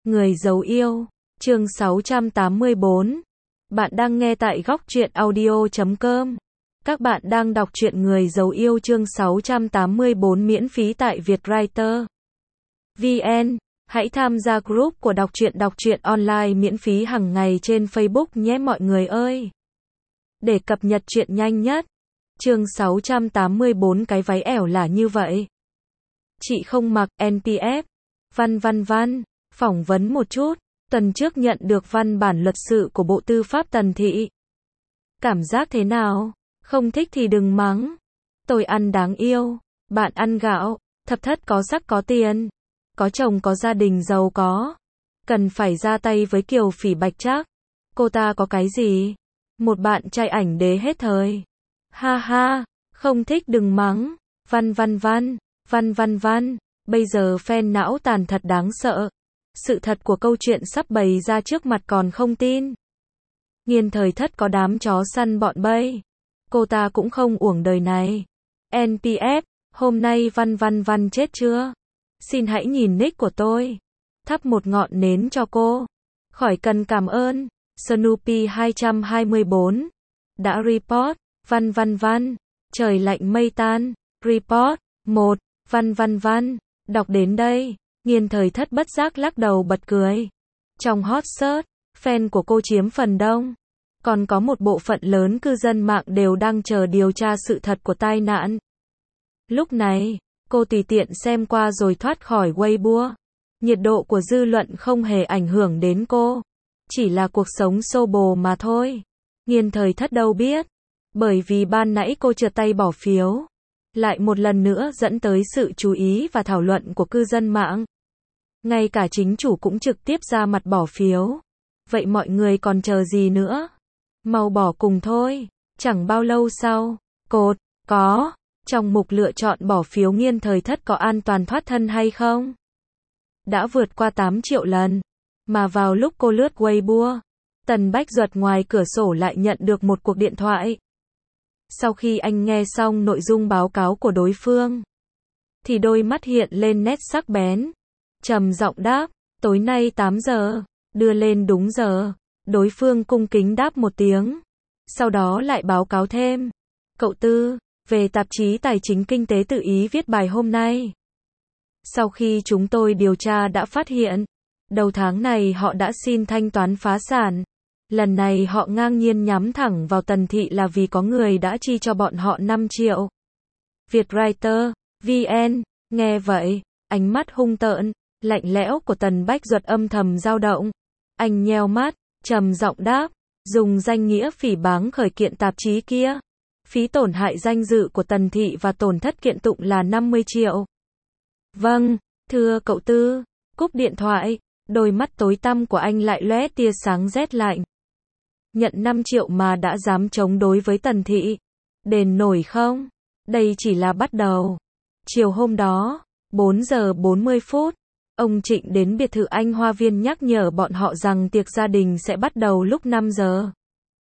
Người giấu yêu, chương 684. Bạn đang nghe tại góc truyện audio.com. Các bạn đang đọc truyện Người giấu yêu chương 684 miễn phí tại Vietwriter VN. Hãy tham gia group của đọc truyện online miễn phí hàng ngày trên Facebook nhé mọi người ơi. Để cập nhật truyện nhanh nhất. Chương 684 cái váy ẻo là như vậy. Chị không mặc NPF. Văn. Phỏng vấn một chút. Tuần trước nhận được văn bản luật sự của Bộ Tư pháp Tần Thị. Cảm giác thế nào? Không thích thì đừng mắng. Tôi ăn đáng yêu. Bạn ăn gạo. Thập thất có sắc có tiền. Có chồng có gia đình giàu có. Cần phải ra tay với Kiều Phỉ Bạch Trác. Cô ta có cái gì? Một bạn trai ảnh đế hết thời. Ha ha. Không thích đừng mắng. Văn. Bây giờ fan não tàn thật đáng sợ. Sự thật của câu chuyện sắp bày ra trước mặt còn không tin. Nghiên thời thất có đám chó săn bọn Bay. Cô ta cũng không uổng đời này. NPF, hôm nay văn chết chưa? Xin hãy nhìn nick của tôi. Thắp một ngọn nến cho cô. Khỏi cần cảm ơn. Snoopy 224. Đã report. Văn. Trời lạnh mây tan. Report. 1. Văn. Đọc đến đây. Nghiên thời thất bất giác lắc đầu bật cười. Trong hot search, fan của cô chiếm phần đông. Còn có một bộ phận lớn cư dân mạng đều đang chờ điều tra sự thật của tai nạn. Lúc này, cô tùy tiện xem qua rồi thoát khỏi Weibo. Nhiệt độ của dư luận không hề ảnh hưởng đến cô. Chỉ là cuộc sống xô bồ mà thôi. Nghiên thời thất đâu biết. Bởi vì ban nãy cô trượt tay bỏ phiếu. Lại một lần nữa dẫn tới sự chú ý và thảo luận của cư dân mạng. Ngay cả chính chủ cũng trực tiếp ra mặt bỏ phiếu. Vậy mọi người còn chờ gì nữa? Mau bỏ cùng thôi. Chẳng bao lâu sau, có, trong mục lựa chọn bỏ phiếu nghiên thời thất có an toàn thoát thân hay không? Đã vượt qua 8 triệu lần. Mà vào lúc cô lướt Weibo, Tần Bách Duật ngoài cửa sổ lại nhận được một cuộc điện thoại. Sau khi anh nghe xong nội dung báo cáo của đối phương, thì đôi mắt hiện lên nét sắc bén. Trầm giọng đáp, tối nay 8 giờ, đưa lên đúng giờ. Đối phương cung kính đáp một tiếng. Sau đó lại báo cáo thêm. Cậu Tư, về tạp chí Tài chính Kinh tế Tự Ý viết bài hôm nay. Sau khi chúng tôi điều tra đã phát hiện, đầu tháng này họ đã xin thanh toán phá sản. Lần này họ ngang nhiên nhắm thẳng vào Tần Thị là vì có người đã chi cho bọn họ 5 triệu. Vietwriter VN, nghe vậy, ánh mắt hung tợn, lạnh lẽo của Tần Bách Duật âm thầm dao động. Anh nheo mắt, trầm giọng đáp, dùng danh nghĩa phỉ báng khởi kiện tạp chí kia. Phí tổn hại danh dự của Tần Thị và tổn thất kiện tụng là 50 triệu. Vâng, thưa cậu Tư. Cúp điện thoại, đôi mắt tối tăm của anh lại lóe tia sáng rét lạnh. Nhận 5 triệu mà đã dám chống đối với Tần Thị. Đền nổi không? Đây chỉ là bắt đầu. Chiều hôm đó, 4 giờ 40 phút, ông Trịnh đến biệt thự anh Hoa Viên nhắc nhở bọn họ rằng tiệc gia đình sẽ bắt đầu lúc 5 giờ.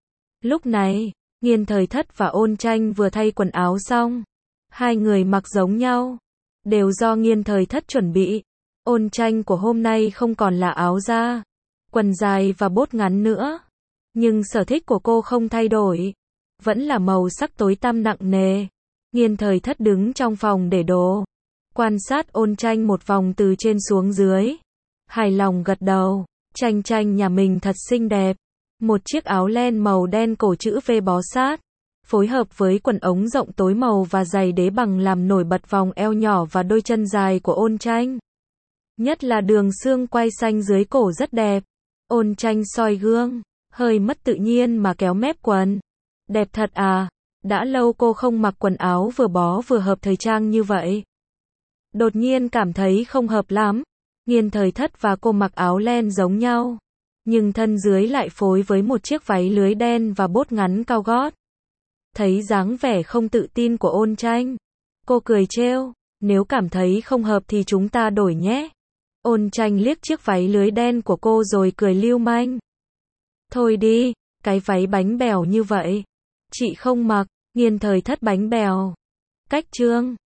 Lúc này, Nghiên thời thất và Ôn Tranh vừa thay quần áo xong. Hai người mặc giống nhau. Đều do Nghiên thời thất chuẩn bị. Ôn Tranh của hôm nay không còn là áo da, quần dài và bốt ngắn nữa. Nhưng sở thích của cô không thay đổi. Vẫn là màu sắc tối tăm nặng nề. Nghiên thời thất đứng trong phòng để đồ. Quan sát Ôn Tranh một vòng từ trên xuống dưới. Hài lòng gật đầu. Tranh nhà mình thật xinh đẹp. Một chiếc áo len màu đen cổ chữ V bó sát. Phối hợp với quần ống rộng tối màu và giày đế bằng làm nổi bật vòng eo nhỏ và đôi chân dài của Ôn Tranh. Nhất là đường xương quai xanh dưới cổ rất đẹp. Ôn Tranh soi gương. Hơi mất tự nhiên mà kéo mép quần. Đẹp thật à. Đã lâu cô không mặc quần áo vừa bó vừa hợp thời trang như vậy. Đột nhiên cảm thấy không hợp lắm. Nghiên thời thất và cô mặc áo len giống nhau. Nhưng thân dưới lại phối với một chiếc váy lưới đen và bốt ngắn cao gót. Thấy dáng vẻ không tự tin của Ôn Tranh. Cô cười trêu. Nếu cảm thấy không hợp thì chúng ta đổi nhé. Ôn Tranh liếc chiếc váy lưới đen của cô rồi cười lưu manh. Thôi đi, cái váy bánh bèo như vậy. Chị không mặc. Nghiên thời thất bánh bèo. Cách chương.